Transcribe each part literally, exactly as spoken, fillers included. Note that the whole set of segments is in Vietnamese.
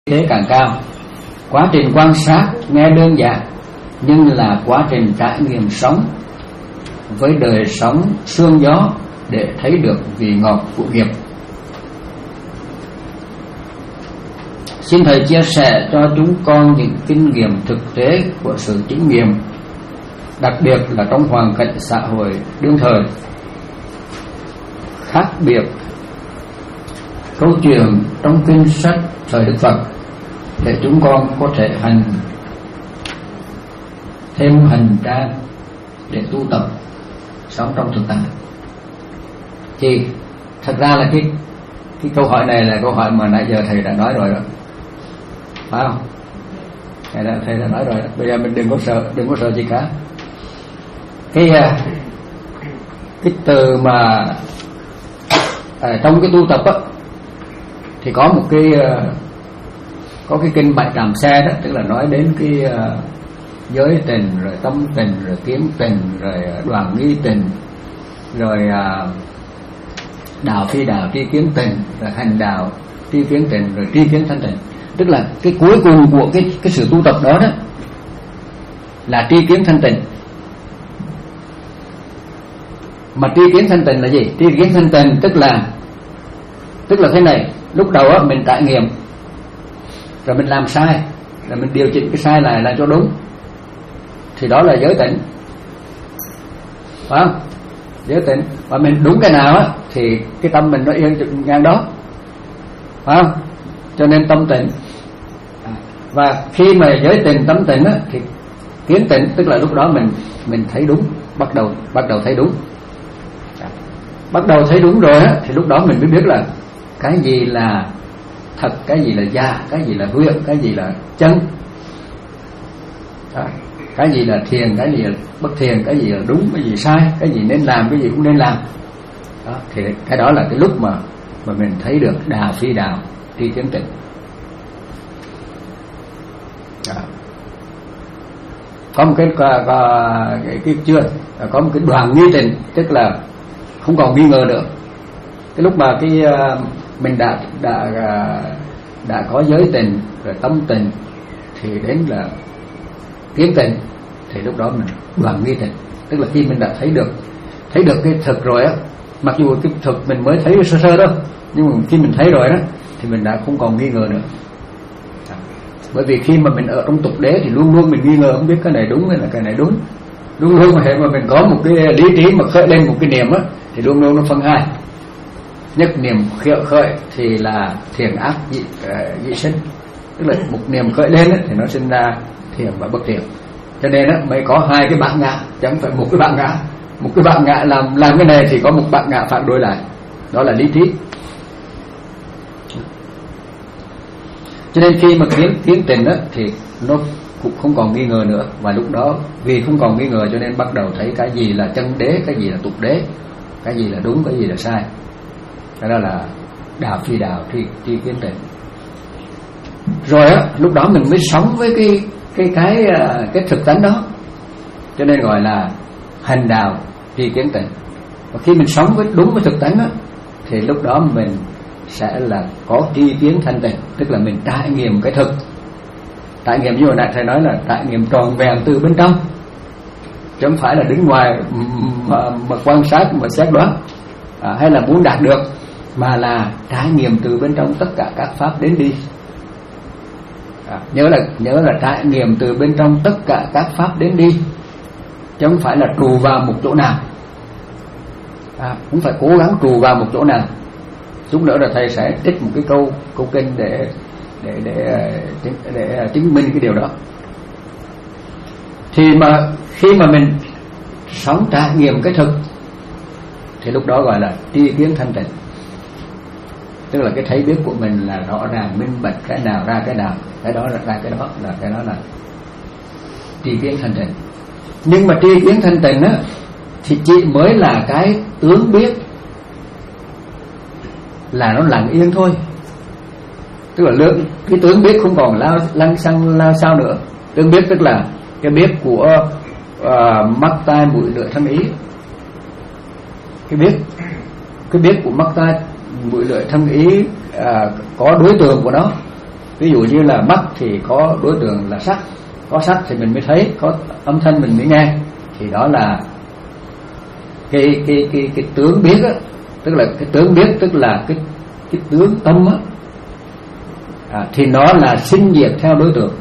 thế càng cao. Quá trình quan sát nghe đơn giản, nhưng là quá trình trải nghiệm sống với đời sống sương gió để thấy được vị ngọt của nghiệp. Xin Thầy chia sẻ cho chúng con những kinh nghiệm thực tế của sự chứng nghiệm, đặc biệt là trong hoàn cảnh xã hội đương thời. Khác biệt câu chuyện trong kinh sách thời Đức Phật để chúng con có thể hành thêm hành trang để tu tập sống trong thực tại. Thì thật ra là cái cái câu hỏi này là câu hỏi mà nãy giờ thầy đã nói rồi đó, phải không? Thầy đã, thầy đã nói rồi đó. Bây giờ mình đừng có sợ, đừng có sợ gì cả. Cái cái từ mà à, trong cái tu tập á, thì có một cái có cái kinh Bạch Tràm Xe đó, tức là nói đến cái uh, giới tình, rồi tâm tình, rồi kiến tình, rồi đoàn nghi tình, rồi uh, đạo phi đạo tri kiến tình, rồi hành đạo tri kiến tình, rồi tri kiến thanh tình. Tức là cái cuối cùng của cái cái sự tu tập đó đó là tri kiến thanh tình. Mà tri kiến thanh tình là gì? Tri kiến thanh tình tức là tức là thế này, lúc đầu á mình trải nghiệm rồi mình làm sai, rồi mình điều chỉnh cái sai này là cho đúng, thì đó là giới tỉnh, phải không? Giới tỉnh. Và mình đúng cái nào á thì cái tâm mình nó yên ngang đó, phải không? Cho nên tâm tịnh. Và khi mà giới tình tâm tịnh á thì kiến tịnh, tức là lúc đó mình mình thấy đúng, bắt đầu bắt đầu thấy đúng, bắt đầu thấy đúng rồi á thì lúc đó mình mới biết là cái gì là thật, cái gì là giả, cái gì là huyễn, cái gì là chân, đó. Cái gì là thiền, cái gì là bất thiền, cái gì là đúng, cái gì sai, cái gì nên làm, cái gì không nên làm đó. Thì cái đó là cái lúc mà mà mình thấy được đạo phi đạo tri kiến tịnh đó. Có một cái có, có, cái, cái chưa có một cái đoàn nghi tịnh, tức là không còn nghi ngờ nữa. Cái lúc mà cái mình đã đã đã có giới tình rồi tâm tình thì đến là kiến tịnh, thì lúc đó mình đoàn nghi tịnh, tức là khi mình đã thấy được thấy được cái thực rồi á, mặc dù cái thực mình mới thấy sơ sơ đó, nhưng mà khi mình thấy rồi đó thì mình đã không còn nghi ngờ nữa. Bởi vì khi mà mình ở trong tục đế thì luôn luôn mình nghi ngờ, không biết cái này đúng hay là cái này đúng, luôn luôn mà hệ mà mình có một cái lý trí mà khởi lên một cái niệm á thì luôn luôn nó phân hai. Nhất niệm khởi, khởi thì là thiện ác dị, uh, dị sinh, tức là một niệm khởi lên ấy, thì nó sinh ra thiện và bất thiện. Cho nên đó, mới có hai cái bạn ngã, chẳng phải một cái bạn ngã. Một cái bạn ngã làm làm cái này thì có một bạn ngã phản đối lại, đó là lý trí. Cho nên khi mà kiến kiến tịnh đó thì nó cũng không còn nghi ngờ nữa, và lúc đó vì không còn nghi ngờ cho nên bắt đầu thấy cái gì là chân đế, cái gì là tục đế, cái gì là đúng, cái gì là sai. Đó là đạo phi đạo tri tri kiến tịnh. Rồi á, lúc đó mình mới sống với cái cái cái cái thực tánh đó, cho nên gọi là hành đạo tri kiến tịnh. Và khi mình sống với đúng với thực tánh đó, thì lúc đó mình sẽ là có tri kiến thanh tịnh, tức là mình trải nghiệm cái thực. Trải nghiệm như hồi nãy thầy nói là trải nghiệm tròn vẹn từ bên trong, chứ không phải là đứng ngoài mà, mà quan sát mà xét đoán à, hay là muốn đạt được, mà là trải nghiệm từ bên trong tất cả các pháp đến đi. À, nhớ là nhớ là trải nghiệm từ bên trong tất cả các pháp đến đi, chứ không phải là trù vào một chỗ nào. À, cũng phải cố gắng trù vào một chỗ nào. Chút nữa là thầy sẽ trích một cái câu câu kinh để để để để, để chứng minh cái điều đó. Thì mà khi mà mình sống trải nghiệm cái thực thì lúc đó gọi là tri kiến thanh tịnh, tức là cái thấy biết của mình là rõ ràng minh bạch, cái nào ra cái nào, cái đó ra cái đó là cái đó là tri kiến thanh tịnh. Nhưng mà tri kiến thanh tịnh á thì chỉ mới là cái tướng biết, là nó lặng yên thôi, tức là lượng cái tướng biết không còn lao lăng xăng lao sao nữa. Tướng biết tức là cái biết của uh, mắt tai mũi lưỡi thân ý, cái biết cái biết của mắt tai mũi lưỡi thân ý à, có đối tượng của nó, Ví dụ như là mắt thì có đối tượng là sắc, có sắc thì mình mới thấy, có âm thanh mình mới nghe, thì đó là cái cái cái cái tướng biết á, tức là cái tướng biết tức là cái cái tướng tâm á, à, thì nó là sinh diệt theo đối tượng.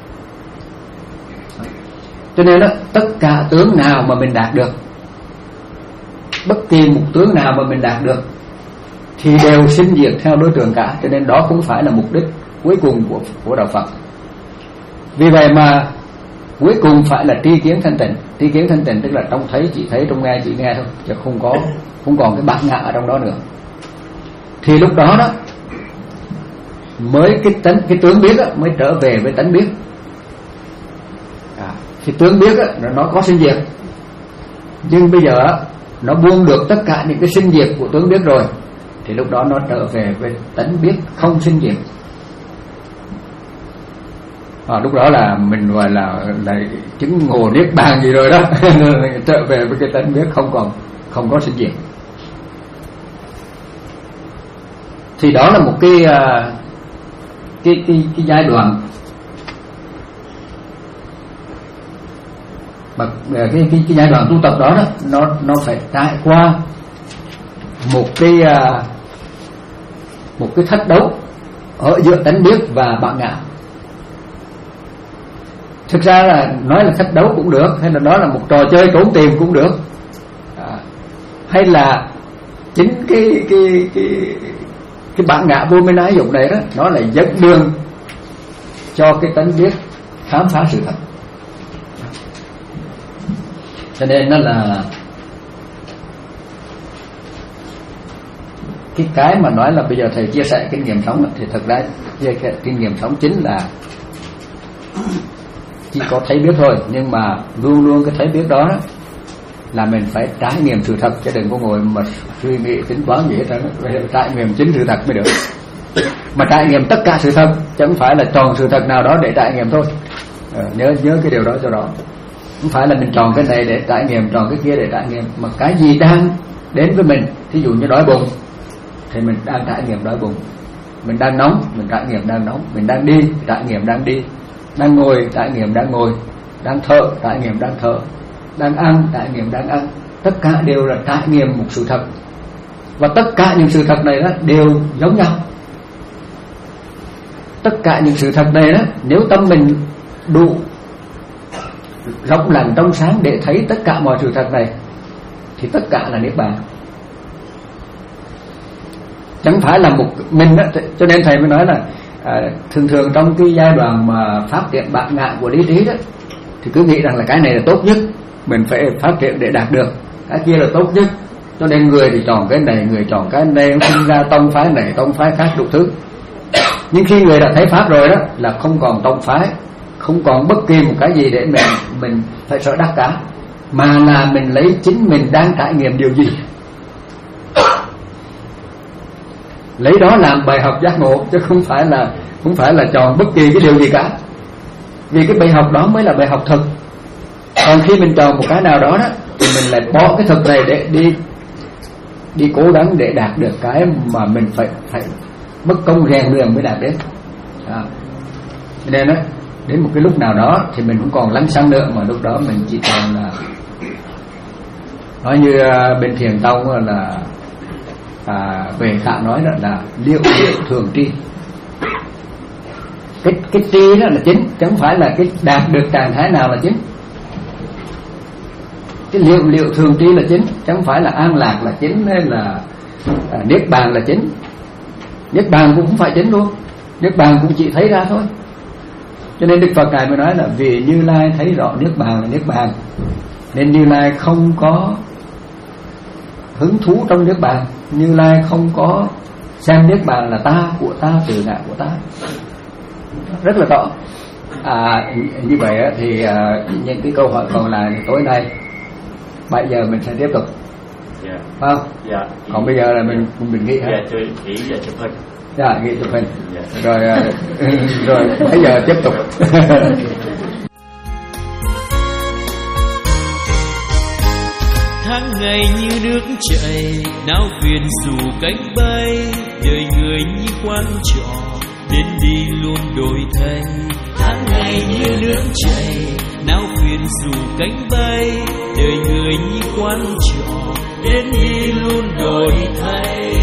Cho nên đó, tất cả tướng nào mà mình đạt được, bất kỳ một tướng nào mà mình đạt được thì đều sinh diệt theo đối tượng cả. Cho nên đó cũng phải là mục đích cuối cùng của của đạo Phật. Vì vậy mà cuối cùng phải là tri kiến thanh tịnh. Tri kiến thanh tịnh tức là trong thấy chỉ thấy, trong nghe chỉ nghe thôi, chứ không có không còn cái bát ngã ở trong đó nữa. Thì lúc đó đó mới cái tánh, cái tướng biết đó, mới trở về với tánh biết. À, cái tướng biết đó, nó có sinh diệt, nhưng bây giờ đó, nó buông được tất cả những cái sinh diệt của tướng biết rồi, thì lúc đó nó trở về với tánh biết không sinh diệt. À, lúc đó là mình gọi là là chứng ngộ niết bàn gì rồi đó. Trở về với cái tánh biết không còn không có sinh diệt. Thì đó là một cái cái cái, cái giai đoạn mà cái, cái cái giai đoạn tu tập đó, đó nó nó phải trải qua một cái một cái thách đấu ở giữa tánh biết và bản ngã. Thực ra là nói là thách đấu cũng được, hay là nói là một trò chơi trốn tìm cũng được, à, hay là chính cái cái cái cái bản ngã vô minh ái dục này đó, nó là dẫn đường cho cái tánh biết khám phá sự thật. Cho nên nó là cái cái mà nói là bây giờ thầy chia sẻ kinh nghiệm sống, thì thật ra kinh nghiệm sống chính là chỉ có thấy biết thôi, nhưng mà luôn luôn cái thấy biết đó là mình phải trải nghiệm sự thật, chứ đừng có ngồi mà suy nghĩ tính toán gì hết trơn. Trải nghiệm chính sự thật mới được. Mà trải nghiệm tất cả sự thật, chứ không phải là chọn sự thật nào đó để trải nghiệm thôi. À, nhớ nhớ cái điều đó cho đó. Không phải là mình chọn cái này để trải nghiệm, chọn cái kia để trải nghiệm, mà cái gì đang đến với mình. Thí dụ như đói bụng thì mình đang trải nghiệm đói bụng, mình đang nóng mình trải nghiệm đang nóng, mình đang đi trải nghiệm đang đi, đang ngồi trải nghiệm đang ngồi, đang thở trải nghiệm đang thở, đang ăn trải nghiệm đang ăn. Tất cả đều là trải nghiệm một sự thật, và tất cả những sự thật này đó đều giống nhau. Tất cả những sự thật này đó, nếu tâm mình đủ rộng lặng trong sáng để thấy tất cả mọi sự thật này, thì tất cả là niết bàn. Chẳng phải là một mình đó. Cho nên thầy mới nói là à, thường thường trong cái giai đoạn mà phát triển bản ngã của lý trí đó, thì cứ nghĩ rằng là cái này là tốt nhất, mình phải phát triển để đạt được, cái kia là tốt nhất. Cho nên người thì chọn cái này, người chọn cái này, sinh ra tông phái này, tông phái khác đủ thứ. Nhưng khi người đã thấy pháp rồi đó, là không còn tông phái, không còn bất kỳ một cái gì để mình mình phải sợ đắc cả, mà là mình lấy chính mình đang trải nghiệm điều gì, lấy đó làm bài học giác ngộ, chứ không phải là không phải là chọn bất kỳ cái điều gì cả. Vì cái bài học đó mới là bài học thực. Còn khi mình chọn một cái nào đó đó, thì mình lại bỏ cái thực này để đi đi cố gắng để đạt được cái mà mình phải phải mất công rèn luyện mới đạt đến. À, nên đó, đến một cái lúc nào đó thì mình không còn lắng xăng nữa, mà lúc đó mình chỉ còn là nói như bên Thiền Tông là à, về khả nói đó là liệu liệu thường tri. Cái cái tri đó là chính, chứ không phải là cái đạt được trạng thái nào là chính. Cái liệu liệu thường tri là chính, chứ không phải là an lạc là chính, hay là à, niết bàn là chính. Niết bàn cũng không phải chính luôn, niết bàn cũng chỉ thấy ra thôi. Cho nên Đức Phật Ngài mới nói là vì Như Lai thấy rõ niết bàn là niết bàn, nên Như Lai không có hứng thú trong niết bàn. Như Lai không có xem niết bàn là ta, của ta, từ ngã của ta. Rất là rõ. À, như vậy thì à, những cái câu hỏi còn lại tối nay bảy giờ mình sẽ tiếp tục. Dạ. Phải không? Dạ. Còn bây giờ là mình mình nghĩ hết. Dạ, tôi nghĩ giờ chụp hình. Dạ, nghĩ chụp hình. Dạ. Rồi rồi bây giờ tiếp tục. Tháng ngày như nước chảy, não phiền dù cánh bay, đời người như quan trọ, đến đi luôn đổi thay. Tháng ngày như nước chảy, não phiền dù cánh bay, đời người như quán trọ, đến đi luôn đổi thay.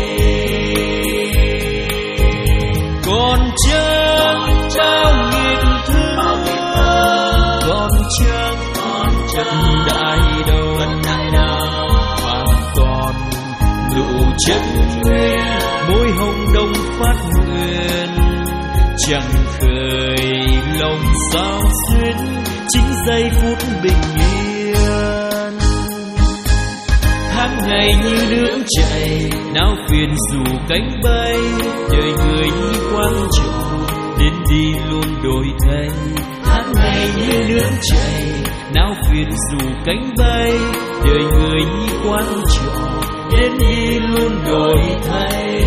Còn chẳng bao nghìn thứ, còn chẳng chẳng đại đâu, mà còn nụ chân nguyên, môi hồng đông phát nguyện, chẳng khởi lòng sao xuyên, chính giây phút bình yên. Tháng ngày như nước chảy, não phiền dù cánh bay, đời người như quang trọ, đến đi luôn đổi thay. Tháng ngày như nước chảy, não phiền dù cánh bay, đời người như quang trọ, đến đi luôn đổi thay.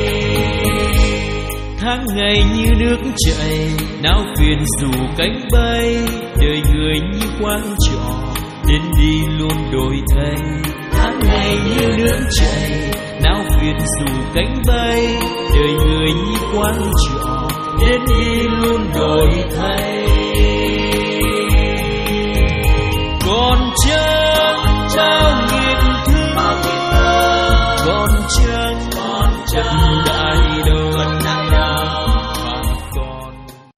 Tháng ngày như nước chảy, não phiền dù cánh bay, đời người như quang trọ, đến đi luôn đổi thay. Tháng ngày như nước chảy, não phiền dù cánh bay, đời người như quang trọ, đến đi luôn đổi thay.